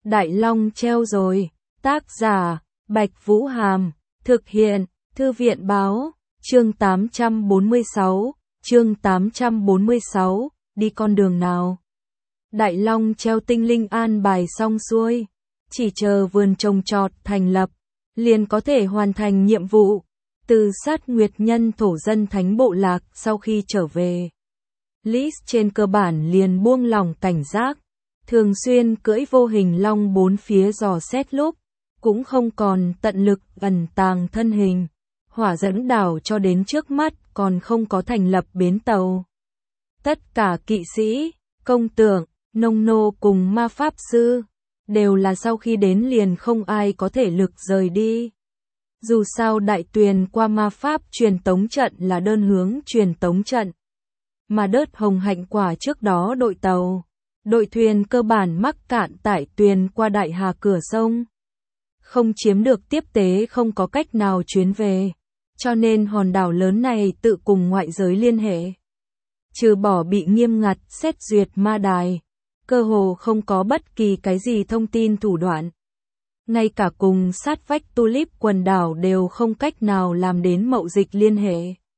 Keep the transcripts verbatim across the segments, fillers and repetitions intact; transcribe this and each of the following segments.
Đại Long treo rồi. Tác giả, Bạch Vũ Hàm. Thực hiện, Thư viện Báo. Chương tám trăm bốn mươi sáu. Chương tám trăm bốn mươi sáu. Đi con đường nào? Đại Long treo tinh linh an bài xong xuôi. Chỉ chờ vườn trồng trọt thành lập, liền có thể hoàn thành nhiệm vụ. Từ sát nguyệt nhân thổ dân thánh bộ lạc sau khi trở về, Lis trên cơ bản liền buông lỏng cảnh giác, thường xuyên cưỡi vô hình long bốn phía dò xét lúc, cũng không còn tận lực ẩn tàng thân hình. Hỏa dẫn đảo cho đến trước mắt còn không có thành lập bến tàu. Tất cả kỵ sĩ, công tượng, nông nô cùng ma pháp sư, đều là sau khi đến liền không ai có thể lực rời đi. Dù sao đại tuyền qua ma pháp truyền tống trận là đơn hướng truyền tống trận, mà đớt hồng hạnh quả trước đó đội tàu, đội thuyền cơ bản mắc cạn tại tuyền qua đại hà cửa sông. Không chiếm được tiếp tế không có cách nào chuyến về, cho nên hòn đảo lớn này tự cùng ngoại giới liên hệ. Trừ bỏ bị nghiêm ngặt xét duyệt ma đài, cơ hồ không có bất kỳ cái gì thông tin thủ đoạn. Ngay cả cùng sát vách Tulip quần đảo đều không cách nào làm đến mậu dịch liên hệ.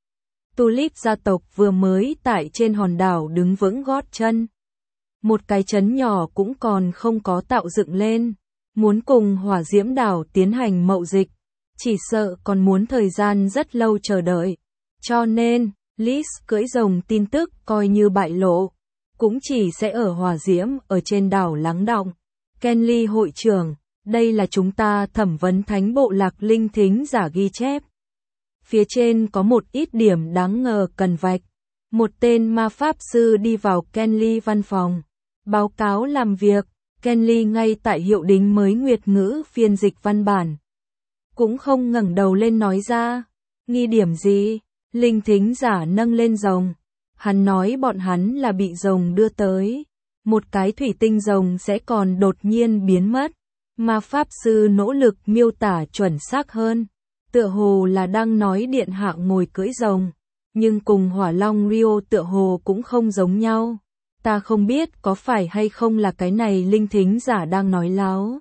Tulip gia tộc vừa mới tại trên hòn đảo đứng vững gót chân. Một cái trấn nhỏ cũng còn không có tạo dựng lên. Muốn cùng hỏa diễm đảo tiến hành mậu dịch, chỉ sợ còn muốn thời gian rất lâu chờ đợi. Cho nên, Lis cưỡi rồng tin tức coi như bại lộ, cũng chỉ sẽ ở hỏa diễm ở trên đảo lắng đọng. Kenly hội trưởng, đây là chúng ta thẩm vấn thánh bộ lạc linh thính giả ghi chép. Phía trên có một ít điểm đáng ngờ cần vạch. Một tên ma pháp sư đi vào Kenly văn phòng, báo cáo làm việc. Kenly ngay tại hiệu đính mới nguyệt ngữ phiên dịch văn bản. Cũng không ngẩng đầu lên nói ra. Nghi điểm gì? Linh thính giả nâng lên rồng. Hắn nói bọn hắn là bị rồng đưa tới. Một cái thủy tinh rồng sẽ còn đột nhiên biến mất. Ma pháp sư nỗ lực miêu tả chuẩn xác hơn. Tựa hồ là đang nói điện hạ ngồi cưỡi rồng. Nhưng cùng hỏa long Rio tựa hồ cũng không giống nhau. Ta không biết có phải hay không là cái này linh thính giả đang nói láo.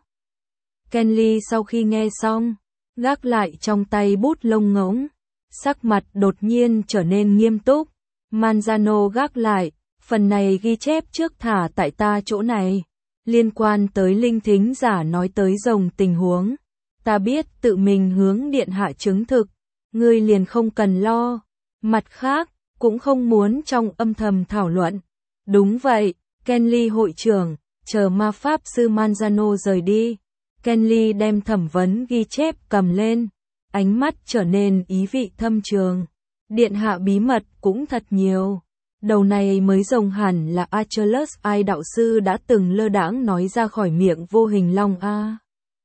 Kenly sau khi nghe xong, gác lại trong tay bút lông ngỗng, sắc mặt đột nhiên trở nên nghiêm túc. Manzano gác lại, phần này ghi chép trước thả tại ta chỗ này, liên quan tới linh thính giả nói tới rồng tình huống. Ta biết tự mình hướng điện hạ chứng thực, ngươi liền không cần lo. Mặt khác, cũng không muốn trong âm thầm thảo luận. Đúng vậy, Kenly hội trưởng, chờ ma pháp sư Manzano rời đi. Kenly đem thẩm vấn ghi chép cầm lên, ánh mắt trở nên ý vị thâm trường. Điện hạ bí mật cũng thật nhiều. Đầu này mới rồng hẳn là Achilles ai đạo sư đã từng lơ đãng nói ra khỏi miệng vô hình long a.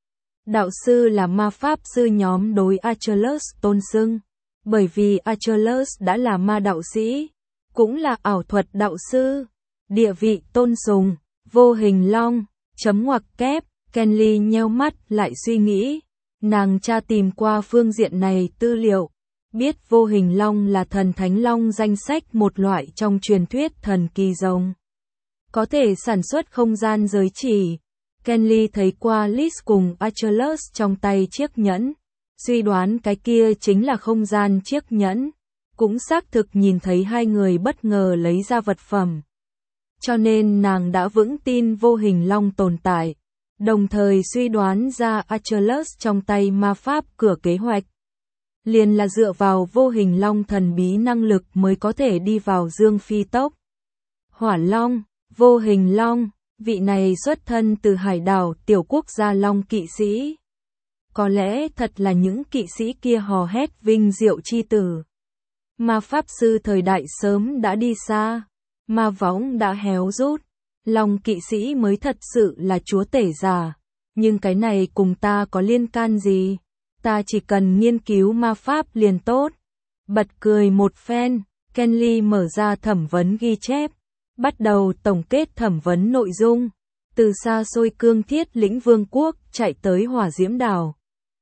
Đạo sư là ma pháp sư nhóm đối Achilles tôn xưng, bởi vì Achilles đã là ma đạo sĩ, cũng là ảo thuật đạo sư. Địa vị tôn sùng, vô hình long, chấm ngoặc kép. Kenly nheo mắt lại suy nghĩ. Nàng tra tìm qua phương diện này tư liệu, biết vô hình long là thần thánh long danh sách một loại trong truyền thuyết thần kỳ rồng, có thể sản xuất không gian giới chỉ. Kenly thấy qua Lis cùng Achilles trong tay chiếc nhẫn, suy đoán cái kia chính là không gian chiếc nhẫn, cũng xác thực nhìn thấy hai người bất ngờ lấy ra vật phẩm. Cho nên nàng đã vững tin vô hình long tồn tại, đồng thời suy đoán ra Achilles trong tay ma pháp cửa kế hoạch. Liền là dựa vào vô hình long thần bí năng lực mới có thể đi vào dương phi tốc. Hỏa long, vô hình long, vị này xuất thân từ hải đảo tiểu quốc gia long kỵ sĩ. Có lẽ thật là những kỵ sĩ kia hò hét vinh diệu chi tử. Ma pháp sư thời đại sớm đã đi xa. Ma võng đã héo rút, long kỵ sĩ mới thật sự là chúa tể giả, nhưng cái này cùng ta có liên can gì, ta chỉ cần nghiên cứu ma pháp liền tốt. Bật cười một phen, Kenly mở ra thẩm vấn ghi chép, bắt đầu tổng kết thẩm vấn nội dung, từ xa xôi cương thiết lĩnh vương quốc chạy tới hỏa diễm đảo.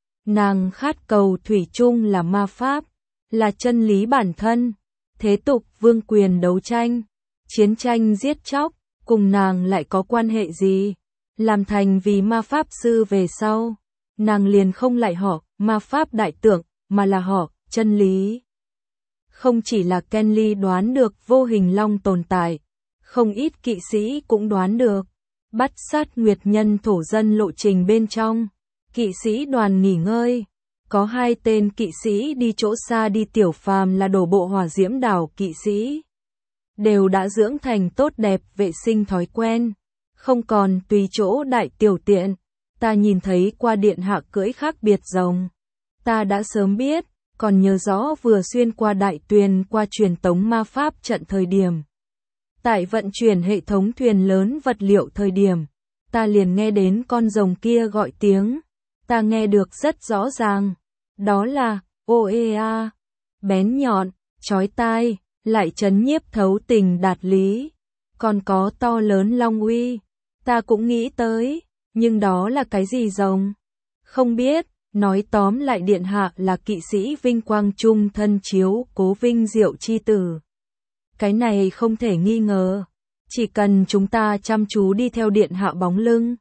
Nàng khát cầu thủy chung là ma pháp, là chân lý bản thân, thế tục vương quyền đấu tranh. Chiến tranh giết chóc, cùng nàng lại có quan hệ gì? làm thành vì ma pháp sư về sau, nàng liền không lại họ ma pháp đại tượng, mà là họ chân lý. Không chỉ là Kenly đoán được vô hình long tồn tại, không ít kỵ sĩ cũng đoán được. Bắt sát nguyệt nhân thổ dân lộ trình bên trong, kỵ sĩ đoàn nghỉ ngơi. Có hai tên kỵ sĩ đi chỗ xa đi tiểu phàm là đổ bộ hỏa diễm đảo kỵ sĩ. Đều đã dưỡng thành tốt đẹp vệ sinh thói quen, không còn tùy chỗ đại tiểu tiện. Ta nhìn thấy qua điện hạ cưỡi khác biệt rồng. Ta đã sớm biết, còn nhớ rõ vừa xuyên qua đại tuyền qua truyền tống ma pháp trận thời điểm. Tại vận chuyển hệ thống thuyền lớn vật liệu thời điểm, ta liền nghe đến con rồng kia gọi tiếng. Ta nghe được rất rõ ràng. Đó là, oea, bén nhọn, chói tai, lại chấn nhiếp thấu tình đạt lý. Còn có to lớn long uy, ta cũng nghĩ tới, nhưng đó là cái gì rồng? Không biết, nói tóm lại điện hạ là kỵ sĩ vinh quang trung thân chiếu cố vinh diệu chi tử. Cái này không thể nghi ngờ, chỉ cần chúng ta chăm chú đi theo điện hạ bóng lưng,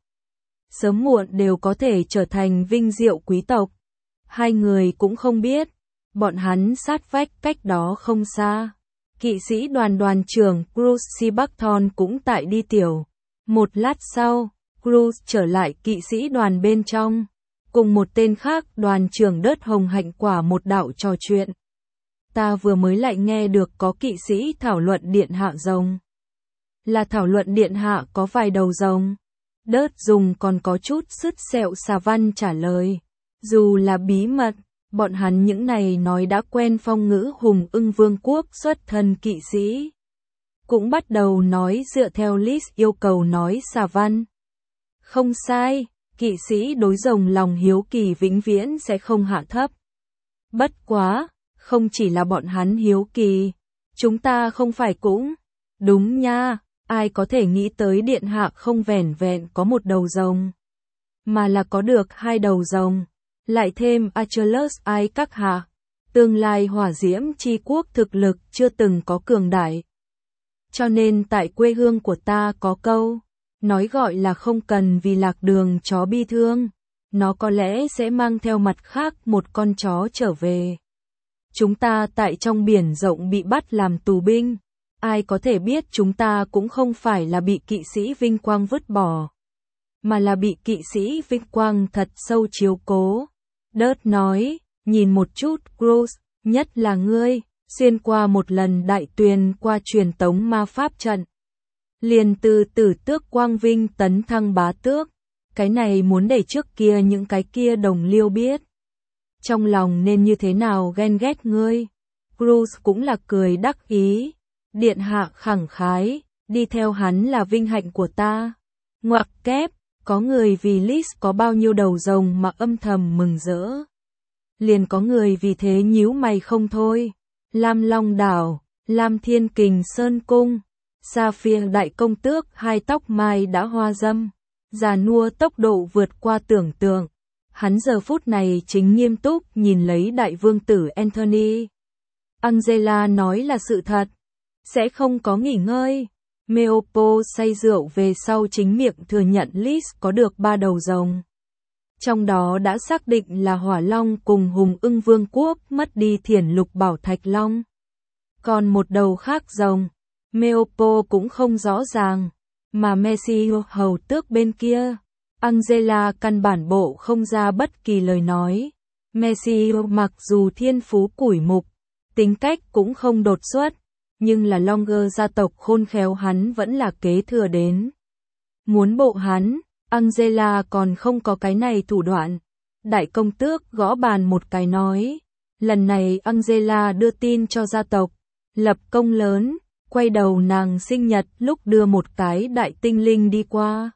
sớm muộn đều có thể trở thành vinh diệu quý tộc. Hai người cũng không biết, bọn hắn sát vách cách đó không xa. Kỵ sĩ đoàn đoàn trưởng Cruz Buckthorn cũng tại đi tiểu. Một lát sau, Cruz trở lại kỵ sĩ đoàn bên trong, cùng một tên khác đoàn trưởng Đớt Hồng Hạnh Quả một đạo trò chuyện. Ta vừa mới lại nghe được có kỵ sĩ thảo luận điện hạ rồng. Là thảo luận điện hạ có vài đầu rồng. Đớt dùng còn có chút sứt sẹo xà văn trả lời. Dù là bí mật, bọn hắn những này nói đã quen phong ngữ hùng ưng vương quốc xuất thân kỵ sĩ. Cũng bắt đầu nói dựa theo list yêu cầu nói xà văn. Không sai, kỵ sĩ đối rồng lòng hiếu kỳ vĩnh viễn sẽ không hạ thấp. Bất quá, không chỉ là bọn hắn hiếu kỳ, chúng ta không phải cũng. Đúng nha, ai có thể nghĩ tới điện hạ không vẻn vẹn có một đầu rồng, mà là có được hai đầu rồng. Lại thêm Achilles ai các hạ, tương lai hỏa diễm chi quốc thực lực chưa từng có cường đại. Cho nên tại quê hương của ta có câu, nói gọi là không cần vì lạc đường chó bi thương, nó có lẽ sẽ mang theo mặt khác một con chó trở về. Chúng ta tại trong biển rộng bị bắt làm tù binh, ai có thể biết chúng ta cũng không phải là bị kỵ sĩ vinh quang vứt bỏ, mà là bị kỵ sĩ vinh quang thật sâu chiếu cố. Đớt nói, nhìn một chút Cruz, nhất là ngươi, xuyên qua một lần đại tuyền qua truyền tống ma pháp trận. Liền từ tử tước quang vinh tấn thăng bá tước, cái này muốn để trước kia những cái kia đồng liêu biết. Trong lòng nên như thế nào ghen ghét ngươi. Cruz cũng là cười đắc ý, điện hạ khẳng khái, đi theo hắn là vinh hạnh của ta. Ngoặc kép. Có người vì Liz có bao nhiêu đầu rồng mà âm thầm mừng rỡ. Liền có người vì thế nhíu mày không thôi. Lam Long Đảo, Lam Thiên Kình Sơn Cung, Sapphire Đại Công Tước hai tóc mai đã hoa dâm, già nua tốc độ vượt qua tưởng tượng. Hắn giờ phút này chính nghiêm túc nhìn lấy đại vương tử Anthony. Angela nói là sự thật, sẽ không có nghỉ ngơi. Meopo say rượu về sau chính miệng thừa nhận Liz có được ba đầu rồng. Trong đó đã xác định là Hỏa Long cùng Hùng Ưng Vương quốc mất đi Thiển Lục Bảo Thạch Long. Còn một đầu khác rồng, Meopo cũng không rõ ràng, mà Messi hầu tước bên kia. Angela căn bản bộ không ra bất kỳ lời nói. Messi mặc dù thiên phú củi mục, tính cách cũng không đột xuất, nhưng là Longer gia tộc khôn khéo hắn vẫn là kế thừa đến. Muốn bộ hắn, Angela còn không có cái này thủ đoạn. Đại công tước gõ bàn một cái nói, lần này Angela đưa tin cho gia tộc, lập công lớn, quay đầu nàng sinh nhật lúc đưa một cái đại tinh linh đi qua.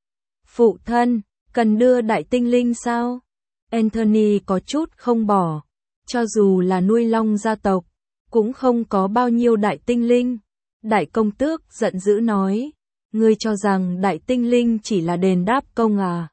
Phụ thân, cần đưa đại tinh linh sao? Anthony có chút không bỏ, cho dù là nuôi long gia tộc, cũng không có bao nhiêu đại tinh linh. Đại công tước giận dữ nói, ngươi cho rằng đại tinh linh chỉ là đền đáp công à?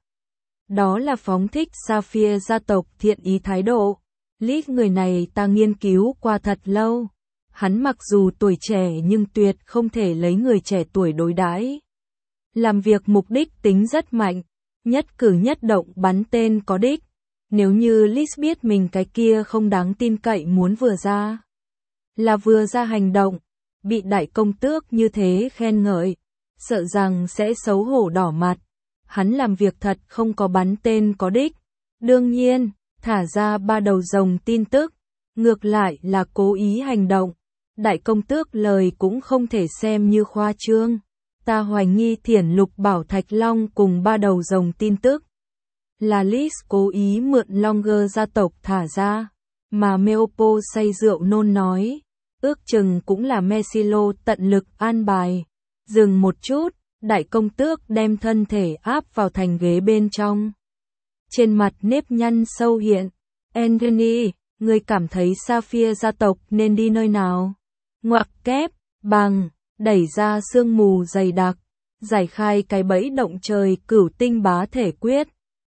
Đó là phóng thích Sapphire gia tộc thiện ý thái độ. Lít người này ta nghiên cứu qua thật lâu. Hắn mặc dù tuổi trẻ nhưng tuyệt không thể lấy người trẻ tuổi đối đãi. Làm việc mục đích tính rất mạnh, nhất cử nhất động bắn tên có đích. Nếu như Liz biết mình cái kia không đáng tin cậy muốn vừa ra là vừa ra hành động, bị đại công tước như thế khen ngợi, sợ rằng sẽ xấu hổ đỏ mặt. Hắn làm việc thật không có bắn tên có đích. Đương nhiên, thả ra ba đầu rồng tin tức, ngược lại là cố ý hành động. Đại công tước lời cũng không thể xem như khoa trương. Ta hoài nghi Thiển Lục Bảo Thạch Long cùng ba đầu rồng tin tức là Liz cố ý mượn Longer gia tộc thả ra, mà Meopo say rượu nôn nói, ước chừng cũng là Mesilo tận lực an bài. Dừng một chút, đại công tước đem thân thể áp vào thành ghế bên trong. Trên mặt nếp nhăn sâu hiện, Anthony, người cảm thấy Sapphire gia tộc nên đi nơi nào? Ngoặc kép, bằng, đẩy ra sương mù dày đặc, giải khai cái bẫy động trời cửu tinh bá thể quyết.